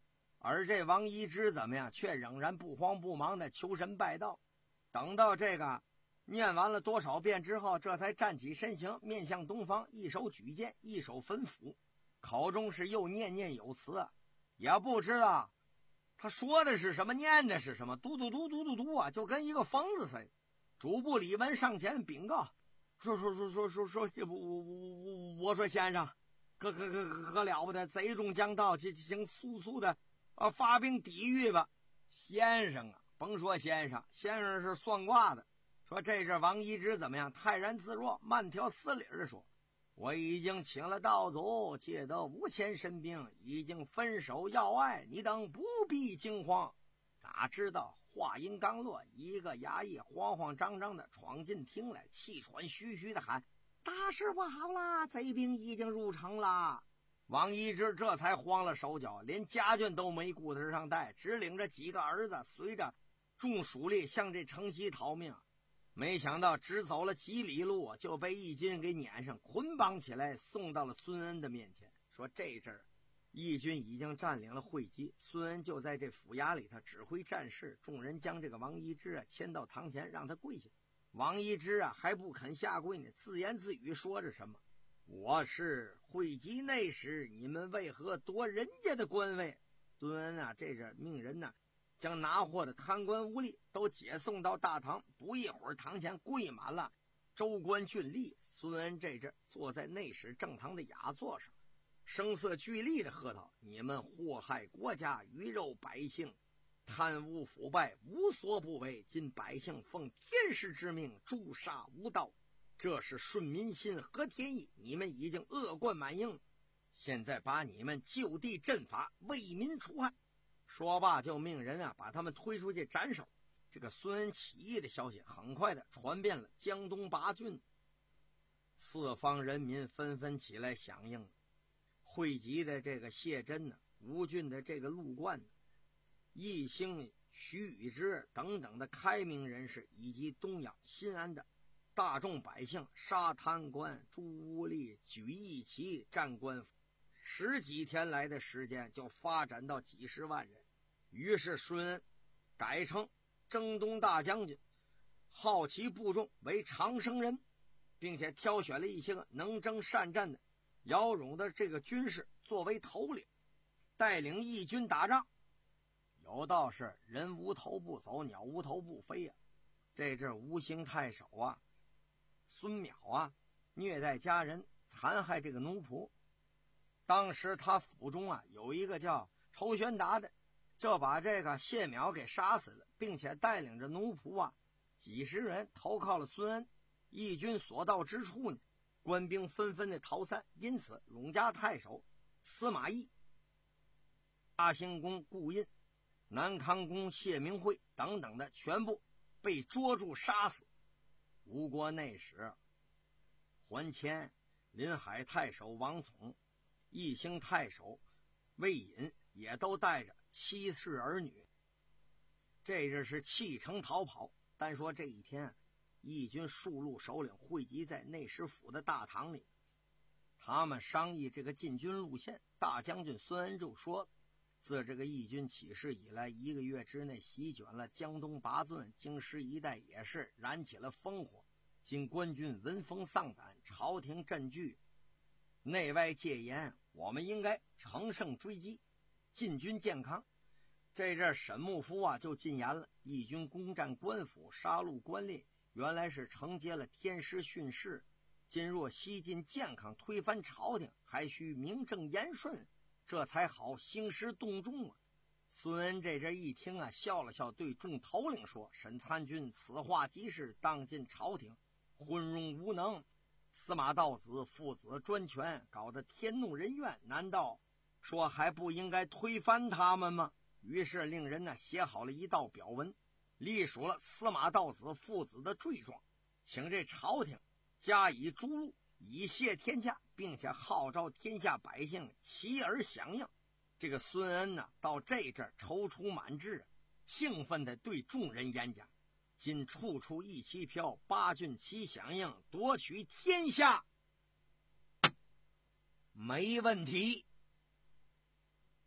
而这王一之怎么样，却仍然不慌不忙的求神拜道。等到这个念完了多少遍之后，这才站起身形，面向东方，一手举剑，一手焚斧，口中是又念念有词，也不知道他说的是什么，念的是什么，嘟嘟嘟嘟嘟嘟啊，就跟一个疯子似的。主簿李文上前禀告，说说说说说说，这我我我说先生，可可可可可了不得，贼中将到，请请速速的啊发兵抵御吧。先生啊，甭说先生，先生是算卦的。说这阵王一之怎么样？泰然自若，慢条斯理的说：“我已经请了道祖，借得五千神兵，已经分守要隘，你等不必惊慌。”哪知道话音刚落，一个衙役慌慌张张的闯进厅来，气喘吁吁的喊：“大事不好啦！贼兵已经入城了！”王一之这才慌了手脚，连家眷都没顾得上带，只领着几个儿子随着众属吏向这城西逃命。没想到只走了几里路，就被义军给撵上，捆绑起来，送到了孙恩的面前。说这阵儿义军已经占领了会稽，孙恩就在这府衙里头指挥战事。众人将这个王一之啊牵到堂前，让他跪下。王一之啊还不肯下跪呢，自言自语说着什么：“我是会稽内史，你们为何夺人家的官位？”孙恩啊这阵命人呢将拿货的看官污吏都解送到大堂，不一会儿堂前跪满了州官郡吏。孙恩这阵坐在内史正堂的雅座上，声色俱厉的喝道：“你们祸害国家，鱼肉百姓，贪污腐败，无所不为。今百姓奉天师之命诛杀无道，这是顺民心和天意。你们已经恶贯满盈，现在把你们就地正法，为民除害。”说罢就命人啊把他们推出去斩首。这个孙恩起义的消息很快的传遍了江东八郡，四方人民纷纷起来响应。会稽的这个谢真呢，吴郡的这个陆冠呢，义兴、徐宇之等等的开明人士，以及东阳、新安的大众百姓，杀贪官、诛污吏、举义旗、占官府，十几天来的时间就发展到几十万人。于是孙恩改称征东大将军，号其部众为长生人，并且挑选了一些个能征善战的姚勇的这个军士作为头领，带领义军打仗。有道是人无头不走，鸟无头不飞呀、啊。这阵吴兴太守啊孙淼啊虐待家人，残害这个奴仆。当时他府中啊有一个叫仇玄达的，就把这个谢淼给杀死了，并且带领着奴仆啊几十人投靠了孙恩。义军所到之处呢，官兵纷纷的逃散，因此陇家太守司马懿、大兴公顾印、南康公谢明慧等等的全部被捉住杀死。吴国内史桓谦、临海太守王琮、义兴太守魏隐也都带着妻室儿女，这日是弃城逃跑。单说这一天，义军数路首领汇集在内史府的大堂里，他们商议这个进军路线。大将军孙恩就说，自这个义军起事以来，一个月之内席卷了江东八郡，京师一带也是燃起了烽火。今官军闻风丧胆，朝廷震惧，内外戒严，我们应该乘胜追击，进军健康。这阵沈幕夫啊就进言了，义军攻占官府，杀戮官吏，原来是承接了天师训示，今若西进健康，推翻朝廷，还需名正言顺，这才好兴师动众啊。孙恩这阵一听啊，笑了笑，对众头领说：“沈参军此话极是，当今朝廷昏庸无能，司马道子父子专权，搞得天怒人怨，难道说还不应该推翻他们吗？”于是令人呢写好了一道表文，隶属了司马道子父子的罪状，请这朝廷加以诛戮，以谢天下，并且号召天下百姓齐而响应。这个孙恩呢到这阵踌躇满志，兴奋地对众人演讲：“今处处一旗飘，八郡齐响应，夺取天下没问题。”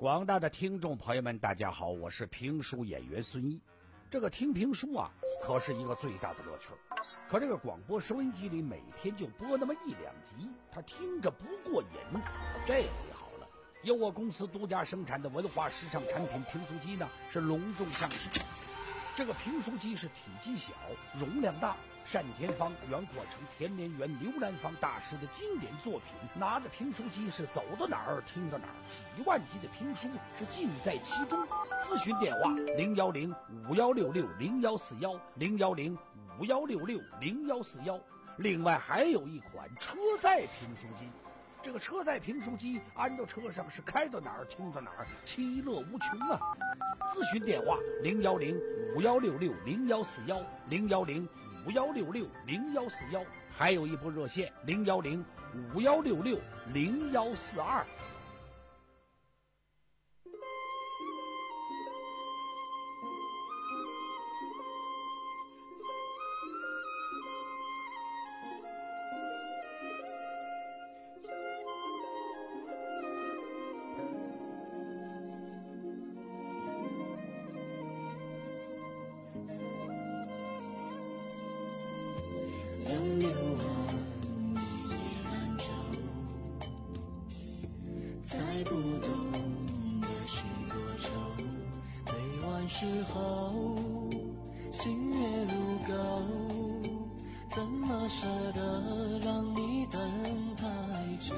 广大的听众朋友们，大家好，我是评书演员孙一。这个听评书啊，可是一个最大的乐趣。可这个广播收音机里每天就播那么一两集，他听着不过瘾。这回好了，由我公司独家生产的文化时尚产品评书机呢，是隆重上市。这个评书机是体积小，容量大。单田芳、袁阔成、田连元、刘兰芳大师的经典作品，拿着评书机是走到哪儿听到哪儿，几万集的评书是尽在其中。咨询电话零幺零五幺六六零幺四幺零幺零五幺六六零幺四幺。另外还有一款车载评书机，这个车载评书机安到车上是开到哪儿听到哪儿，其乐无穷啊！咨询电话零幺零五幺六六零幺四幺零幺零五幺六六零幺四幺，还有一部热线零幺零五幺六六零幺四二。 杨柳岸，一叶兰舟，载不动的许多愁。每晚时候，星月如钩，怎么舍得让你等太久？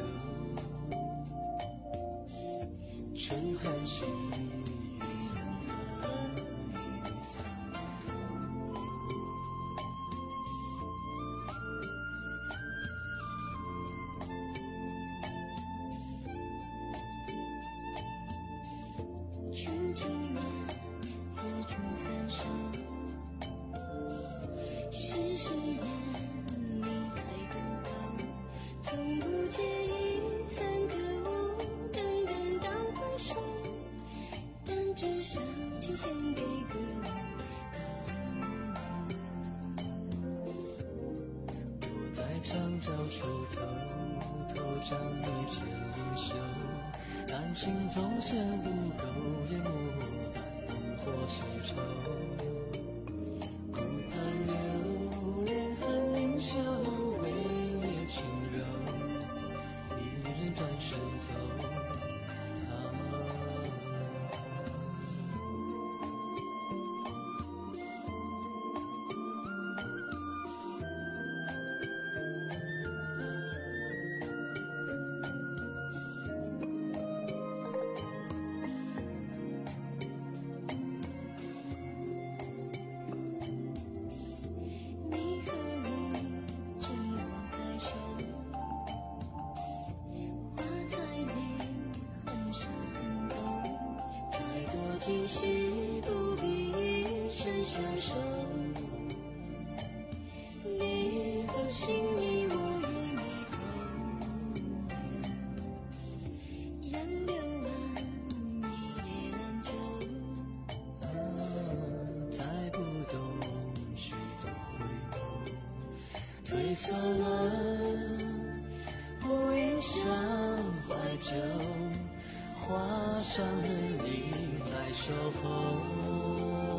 春寒时，雨冷色，雨伞头。春情年，自处三生，世事眼，离开渡口，从不介意三个五，等等到回首，但只想轻献给个躲在墙角出头，头上一牵灵袖，感情总嫌不够，也莫谈浓或稀稠。顾盼流连寒凝袖，微烈轻柔，一人转身走。你和雨正握在手，花再美，很傻很懂，再多情绪不比一生相守。你的心意我愿一口，杨柳岸，一叶兰舟。载不动许多回眸，褪色了不影响怀旧，画上日历在守候。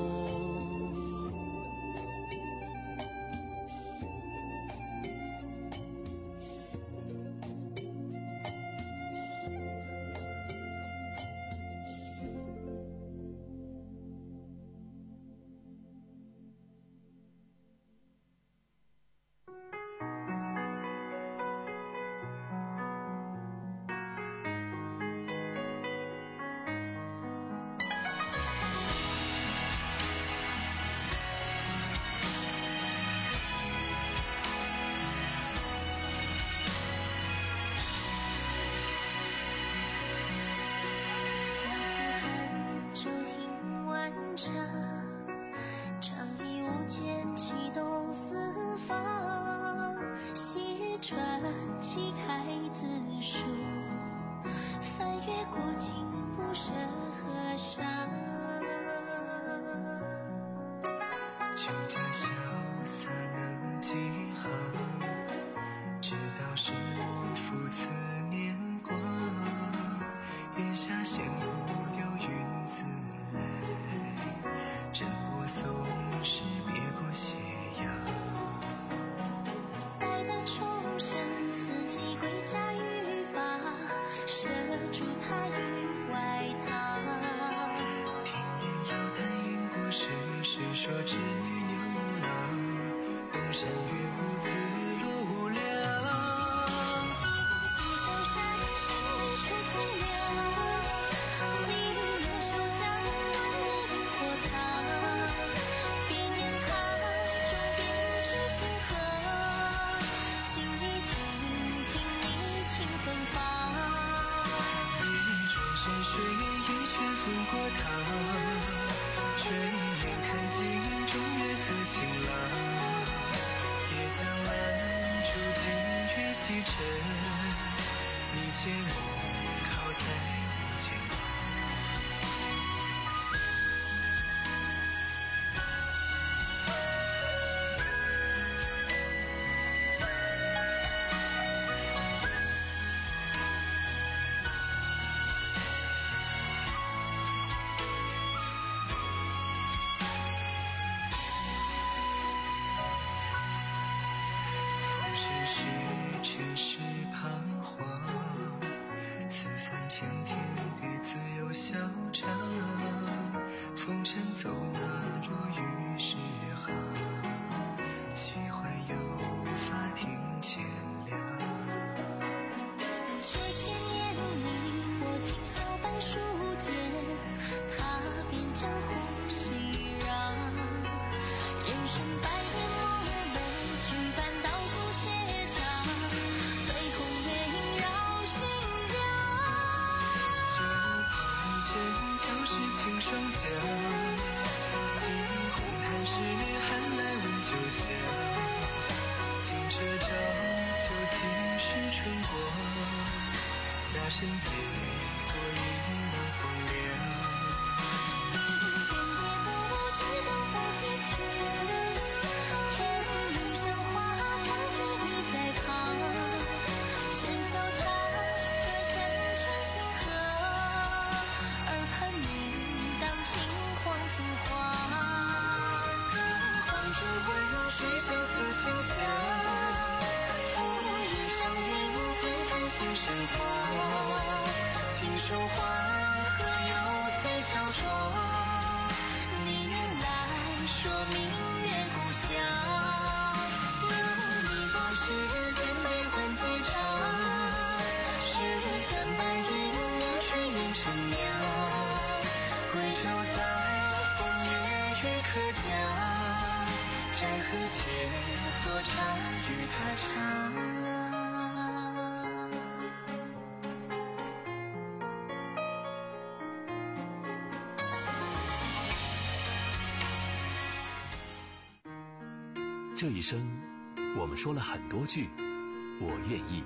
夏天寒，秋听晚茶，长笛无间启动四方。昔日传奇开字书，翻越古今不舍河上。 酒家潇洒能几行，直到是我复此年光，檐下闲舞双桨，今日红毯时寒来闻酒香，金车照旧几时春光，下山结果一梦风凉。水上似清香，拂衣上云间叹息生花，青树花荷又随乔装，你来说明月故乡，有你多时间悲欢几场，十三百银两水面成娘，归舟在风月与客家，斋河且坐茶与他长。 这一生，我们说了很多句“我愿意”。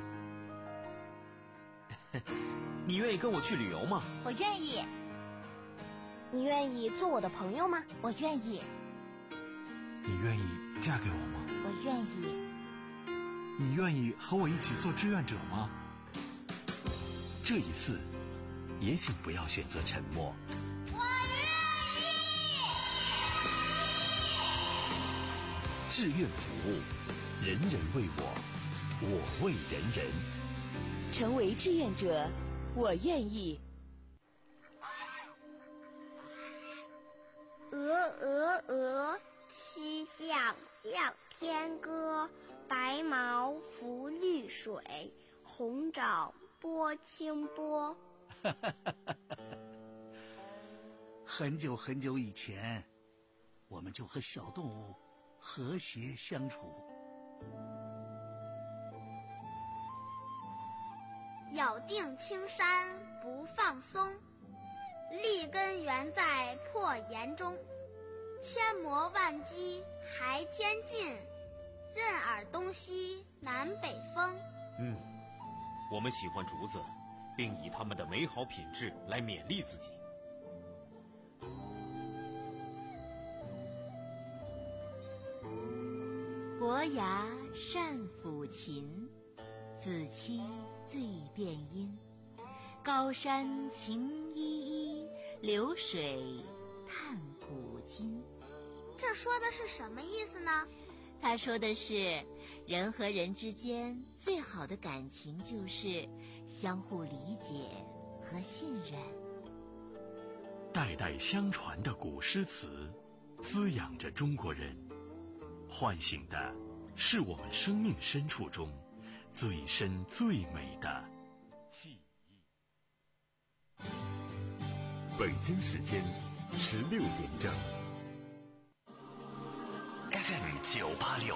你愿意跟我去旅游吗？ 我愿意。你愿意做我的朋友吗？我愿意。 你愿意嫁给我吗？ 我愿意。 你愿意和我一起做志愿者吗？ 这一次，也请不要选择沉默。 我愿意。 志愿服务，人人为我，我为人人。 成为志愿者，我愿意。 鹅鹅鹅，曲项向天歌。白毛浮绿水，红掌拨清波。 很久很久以前，我们就和小动物和谐相处。 咬定青山不放松，立根原在破岩中。千磨万击还天进，任尔东西南北风。 嗯，我们喜欢竹子，并以它们的美好品质来勉励自己。 伯牙善抚琴，子期最辨音。高山晴依依，流水叹古今。 这说的是什么意思呢？ 他说的是，人和人之间最好的感情就是相互理解和信任。 代代相传的古诗词，滋养着中国人，唤醒的是我们生命深处中最深最美的记忆。北京时间十六点整。 F M 九八六